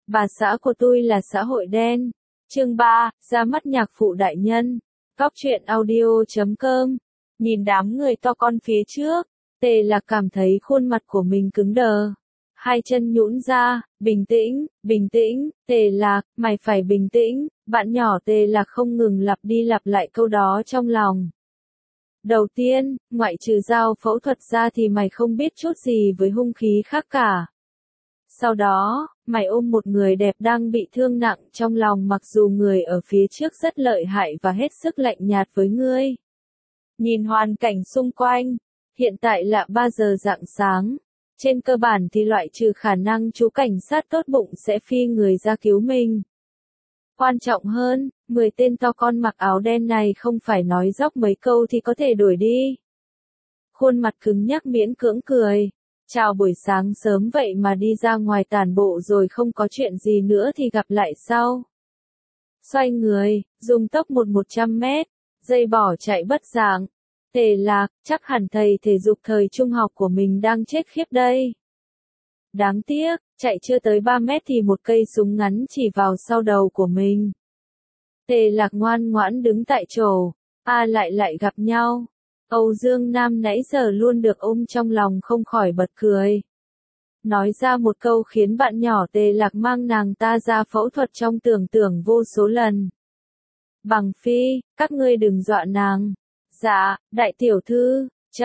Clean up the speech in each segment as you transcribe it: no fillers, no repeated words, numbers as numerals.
Bà xã của tôi là xã hội đen. Chương 3, ra mắt nhạc phụ đại nhân. Góc truyện audio.com. Nhìn đám người to con phía trước, Tề Lạc cảm thấy khuôn mặt của mình cứng đờ. Hai chân nhũn ra, bình tĩnh, Tề Lạc, mày phải bình tĩnh, bạn nhỏ Tề Lạc không ngừng lặp đi lặp lại câu đó trong lòng. Đầu tiên, ngoại trừ dao phẫu thuật ra thì mày không biết chút gì với hung khí khác cả. Sau đó, mày ôm một người đẹp đang bị thương nặng trong lòng mặc dù người ở phía trước rất lợi hại và hết sức lạnh nhạt với ngươi. Nhìn hoàn cảnh xung quanh, hiện tại là 3 giờ rạng sáng. Trên cơ bản thì loại trừ khả năng chú cảnh sát tốt bụng sẽ phi người ra cứu mình. Quan trọng hơn, 10 tên to con mặc áo đen này không phải nói dóc mấy câu thì có thể đuổi đi. Khuôn mặt cứng nhắc miễn cưỡng cười. Chào buổi sáng sớm vậy mà đi ra ngoài tản bộ rồi không có chuyện gì nữa thì gặp lại sau. Xoay người, dùng tốc 100 mét, dây bỏ chạy bất dạng. Tề Lạc, chắc hẳn thầy thể dục thời trung học của mình đang chết khiếp đây. Đáng tiếc, chạy chưa tới 3 mét thì một cây súng ngắn chỉ vào sau đầu của mình. Tề Lạc ngoan ngoãn đứng tại chỗ, lại gặp nhau. Âu Dương Nam nãy giờ luôn được ôm trong lòng không khỏi bật cười. Nói ra một câu khiến bạn nhỏ Tề Lạc mang nàng ta ra phẫu thuật trong tưởng tượng vô số lần. Bằng Phi, các ngươi đừng dọa nàng. Dạ, đại tiểu thư,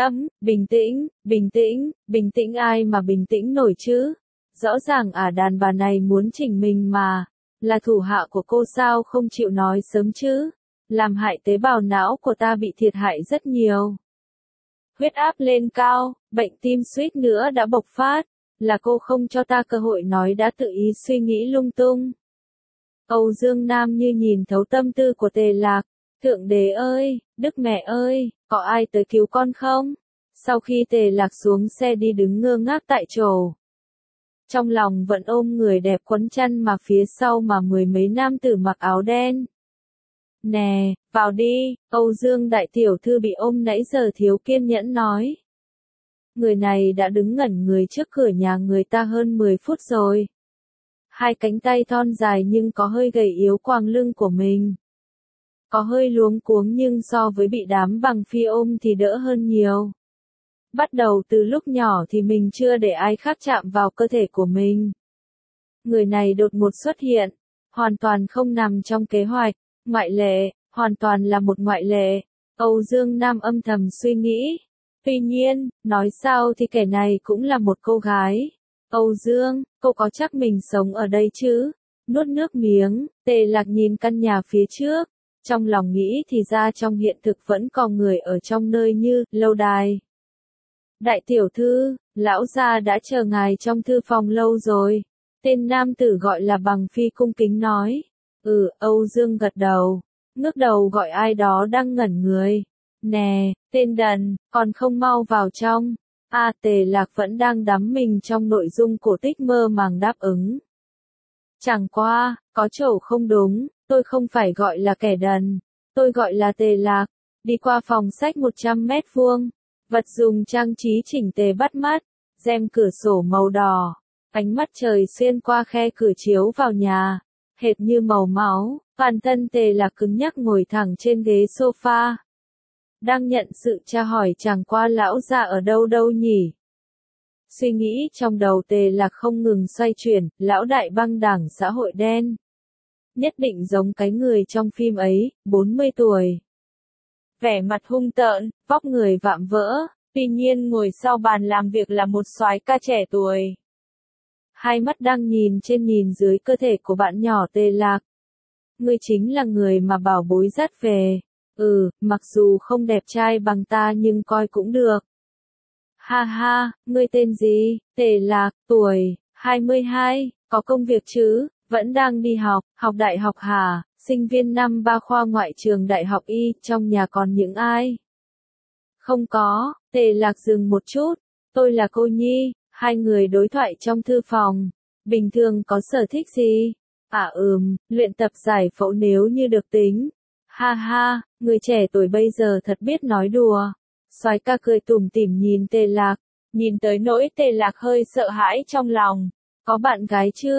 bình tĩnh ai mà bình tĩnh nổi chứ. Rõ ràng đàn bà này muốn chỉnh mình mà, là thủ hạ của cô sao không chịu nói sớm chứ. Làm hại tế bào não của ta bị thiệt hại rất nhiều. Huyết áp lên cao, bệnh tim suýt nữa đã bộc phát, là cô không cho ta cơ hội nói đã tự ý suy nghĩ lung tung. Âu Dương Nam như nhìn thấu tâm tư của Tề Lạc, Thượng Đế ơi, Đức Mẹ ơi, có ai tới cứu con không? Sau khi Tề Lạc xuống xe đi đứng ngơ ngác tại chỗ. Trong lòng vẫn ôm người đẹp quấn chăn mà phía sau mà mười mấy nam tử mặc áo đen. Nè, vào đi, Âu Dương đại tiểu thư bị ôm nãy giờ thiếu kiên nhẫn nói. Người này đã đứng ngẩn người trước cửa nhà người ta hơn 10 phút rồi. Hai cánh tay thon dài nhưng có hơi gầy yếu quàng lưng của mình. Có hơi luống cuống nhưng so với bị đám Bằng Phi ôm thì đỡ hơn nhiều. Bắt đầu từ lúc nhỏ thì mình chưa để ai khác chạm vào cơ thể của mình. Người này đột ngột xuất hiện, hoàn toàn không nằm trong kế hoạch. Ngoại lệ, hoàn toàn là một ngoại lệ. Âu Dương Nam âm thầm suy nghĩ. Tuy nhiên, nói sao thì kẻ này cũng là một cô gái. Âu Dương, cô có chắc mình sống ở đây chứ? Nuốt nước miếng, Tề Lạc nhìn căn nhà phía trước. Trong lòng nghĩ thì ra trong hiện thực vẫn còn người ở trong nơi như lâu đài. Đại tiểu thư, lão gia đã chờ ngài trong thư phòng lâu rồi. Tên nam tử gọi là Bằng Phi cung kính nói. Âu Dương gật đầu, ngước đầu gọi ai đó đang ngẩn người. Nè, tên đần, còn không mau vào trong. Tề Lạc vẫn đang đắm mình trong nội dung cổ tích mơ màng đáp ứng. Chẳng qua, có chỗ không đúng, tôi không phải gọi là kẻ đần, tôi gọi là Tề Lạc. Đi qua phòng sách 100 mét vuông, vật dùng trang trí chỉnh tề bắt mắt, rèm cửa sổ màu đỏ, ánh mắt trời xuyên qua khe cửa chiếu vào nhà. Hệt như màu máu, toàn thân Tề Lạc cứng nhắc ngồi thẳng trên ghế sofa. Đang nhận sự tra hỏi chẳng qua lão già ở đâu nhỉ? Suy nghĩ trong đầu Tề Lạc không ngừng xoay chuyển, lão đại băng đảng xã hội đen. Nhất định giống cái người trong phim ấy, 40 tuổi. Vẻ mặt hung tợn, vóc người vạm vỡ, tuy nhiên ngồi sau bàn làm việc là một soái ca trẻ tuổi. Hai mắt đang nhìn trên nhìn dưới cơ thể của bạn nhỏ Tề Lạc. Ngươi chính là người mà bảo bối dắt về. Mặc dù không đẹp trai bằng ta nhưng coi cũng được. Ha ha, ngươi tên gì? Tề Lạc, tuổi 22, có công việc chứ? Vẫn đang đi học đại học hả? Sinh viên năm 3 khoa ngoại trường đại học Y, trong nhà còn những ai? Không có, Tề Lạc dừng một chút. Tôi là cô Nhi. Hai người đối thoại trong thư phòng. Bình thường có sở thích gì? Luyện tập giải phẫu nếu như được tính. Ha ha, người trẻ tuổi bây giờ thật biết nói đùa. Soái ca cười tủm tỉm nhìn Tề Lạc. Nhìn tới nỗi Tề Lạc hơi sợ hãi trong lòng. Có bạn gái chưa?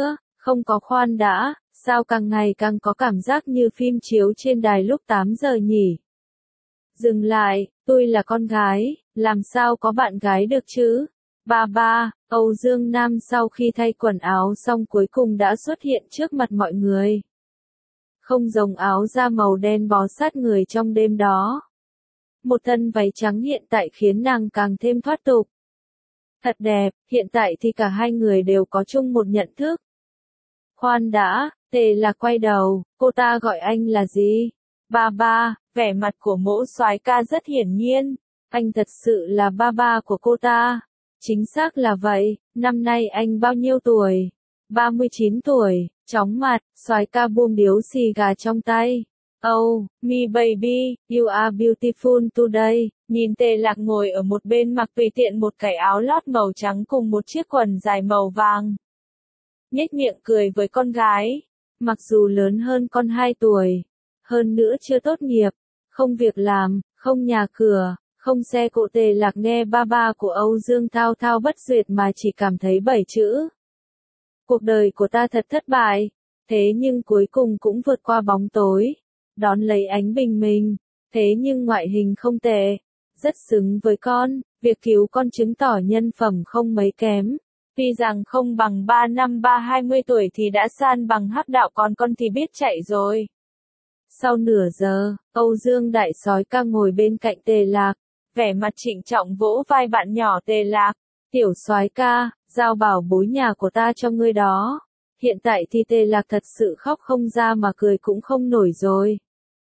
Không có khoan đã, sao càng ngày càng có cảm giác như phim chiếu trên đài lúc 8 giờ nhỉ? Dừng lại, tôi là con gái, làm sao có bạn gái được chứ? Ba ba, Âu Dương Nam sau khi thay quần áo xong cuối cùng đã xuất hiện trước mặt mọi người. Không giống áo da màu đen bó sát người trong đêm đó. Một thân váy trắng hiện tại khiến nàng càng thêm thoát tục. Thật đẹp, hiện tại thì cả hai người đều có chung một nhận thức. Khoan đã, Tề Lạc quay đầu, cô ta gọi anh là gì? Ba ba, vẻ mặt của mỗ soái ca rất hiển nhiên. Anh thật sự là ba ba của cô ta. Chính xác là vậy, năm nay anh bao nhiêu tuổi? 39 tuổi, chóng mặt, soái ca buông điếu xì gà trong tay. Oh, me baby, you are beautiful today. Nhìn Tề Lạc ngồi ở một bên mặc tùy tiện một cái áo lót màu trắng cùng một chiếc quần dài màu vàng. Nhếch miệng cười với con gái. Mặc dù lớn hơn con 2 tuổi, hơn nữa chưa tốt nghiệp, không việc làm, không nhà cửa, không xe cộ, Tề Lạc nghe ba ba của Âu Dương thao thao bất duyệt mà chỉ cảm thấy 7 chữ. Cuộc đời của ta thật thất bại, thế nhưng cuối cùng cũng vượt qua bóng tối, đón lấy ánh bình minh, thế nhưng ngoại hình không tệ, rất xứng với con, việc cứu con chứng tỏ nhân phẩm không mấy kém. Tuy rằng không bằng 3 năm 20 tuổi thì đã san bằng hắc đạo, còn con thì biết chạy rồi. Sau nửa giờ, Âu Dương đại soái ca ngồi bên cạnh Tề Lạc, vẻ mặt trịnh trọng vỗ vai bạn nhỏ Tề Lạc. Tiểu soái ca, giao bảo bối nhà của ta cho ngươi đó. Hiện tại thì Tề Lạc thật sự khóc không ra mà cười cũng không nổi rồi.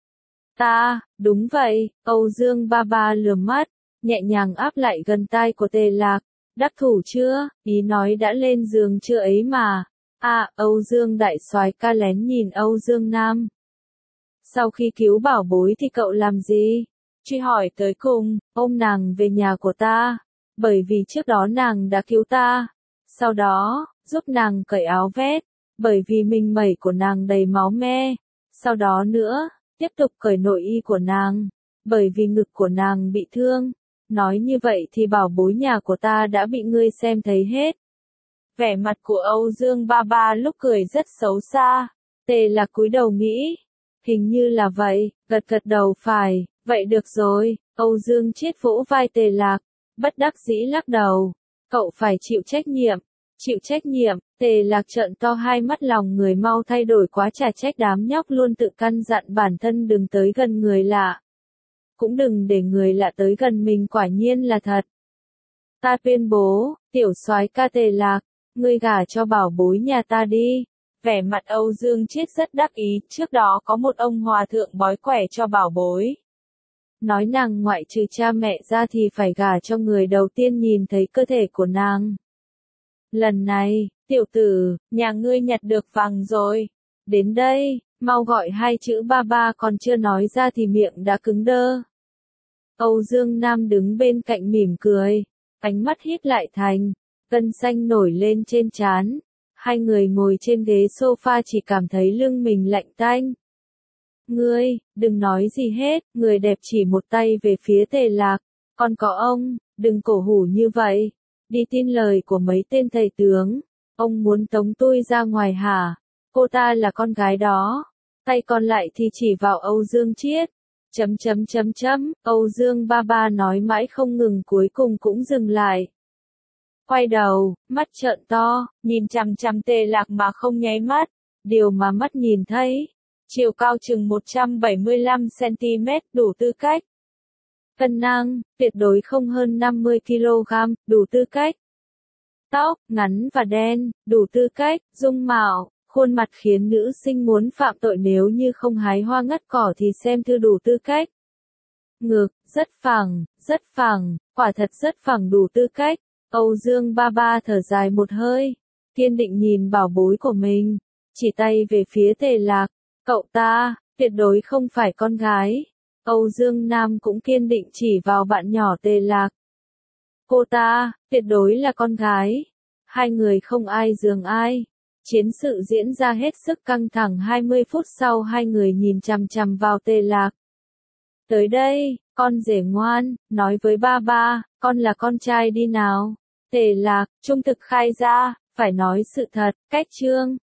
Ta, đúng vậy, Âu Dương ba ba lườm mắt, nhẹ nhàng áp lại gần tai của Tề Lạc. Đắc thủ chưa, ý nói đã lên giường chưa ấy mà. À, Âu Dương đại soái ca lén nhìn Âu Dương Nam. Sau khi cứu bảo bối thì cậu làm gì? Truy hỏi tới cùng, ôm nàng về nhà của ta. Bởi vì trước đó nàng đã cứu ta. Sau đó, giúp nàng cởi áo vest. Bởi vì mình mẩy của nàng đầy máu me. Sau đó nữa, tiếp tục cởi nội y của nàng. Bởi vì ngực của nàng bị thương. Nói như vậy thì bảo bối nhà của ta đã bị ngươi xem thấy hết. Vẻ mặt của Âu Dương ba ba lúc cười rất xấu xa. Tề Lạc cúi đầu nghĩ. Hình như là vậy, gật gật đầu phải, vậy được rồi. Âu Dương Chiết vỗ vai Tề Lạc, bất đắc dĩ lắc đầu. Cậu phải chịu trách nhiệm. Chịu trách nhiệm, Tề Lạc trợn to hai mắt, lòng người mau thay đổi quá, chả trách đám nhóc luôn tự căn dặn bản thân đừng tới gần người lạ. Cũng đừng để người lạ tới gần mình, quả nhiên là thật. Ta tuyên bố, tiểu soái ca Tề Lạc, ngươi gả cho bảo bối nhà ta đi. Vẻ mặt Âu Dương Chiết rất đắc ý, trước đó có một ông hòa thượng bói quẻ cho bảo bối. Nói nàng ngoại trừ cha mẹ ra thì phải gả cho người đầu tiên nhìn thấy cơ thể của nàng. Lần này, tiểu tử, nhà ngươi nhặt được vàng rồi. Đến đây, mau gọi 2 chữ ba ba, còn chưa nói ra thì miệng đã cứng đơ. Âu Dương Nam đứng bên cạnh mỉm cười, ánh mắt híp lại thành, gân xanh nổi lên trên trán. Hai người ngồi trên ghế sofa chỉ cảm thấy lưng mình lạnh tanh. Ngươi, đừng nói gì hết, người đẹp chỉ một tay về phía Tề Lạc. Còn có ông, đừng cổ hủ như vậy. Đi tin lời của mấy tên thầy tướng. Ông muốn tống tôi ra ngoài hả? Cô ta là con gái đó. Tay còn lại thì chỉ vào Âu Dương Chiết. Âu Dương ba ba nói mãi không ngừng, cuối cùng cũng dừng lại. Quay đầu, mắt trợn to, nhìn chằm chằm Tề Lạc mà không nháy mắt. Điều mà mắt nhìn thấy. Chiều cao chừng 175 cm, đủ tư cách. Cân nặng, tuyệt đối không hơn 50 kg, đủ tư cách. Tóc, ngắn và đen, đủ tư cách. Dung mạo, khuôn mặt khiến nữ sinh muốn phạm tội, nếu như không hái hoa ngắt cỏ thì xem thư, đủ tư cách. Ngực, rất phẳng, quả thật rất phẳng, đủ tư cách. Âu Dương ba ba thở dài một hơi, kiên định nhìn bảo bối của mình, chỉ tay về phía Tề Lạc. Cậu ta, tuyệt đối không phải con gái. Âu Dương Nam cũng kiên định chỉ vào bạn nhỏ Tề Lạc. Cô ta, tuyệt đối là con gái. Hai người không ai giường ai. Chiến sự diễn ra hết sức căng thẳng. 20 phút sau hai người nhìn chằm chằm vào Tề Lạc. Tới đây, con rể ngoan, nói với ba ba, con là con trai đi nào. Tề Lạc, trung thực khai ra, phải nói sự thật, cách chương.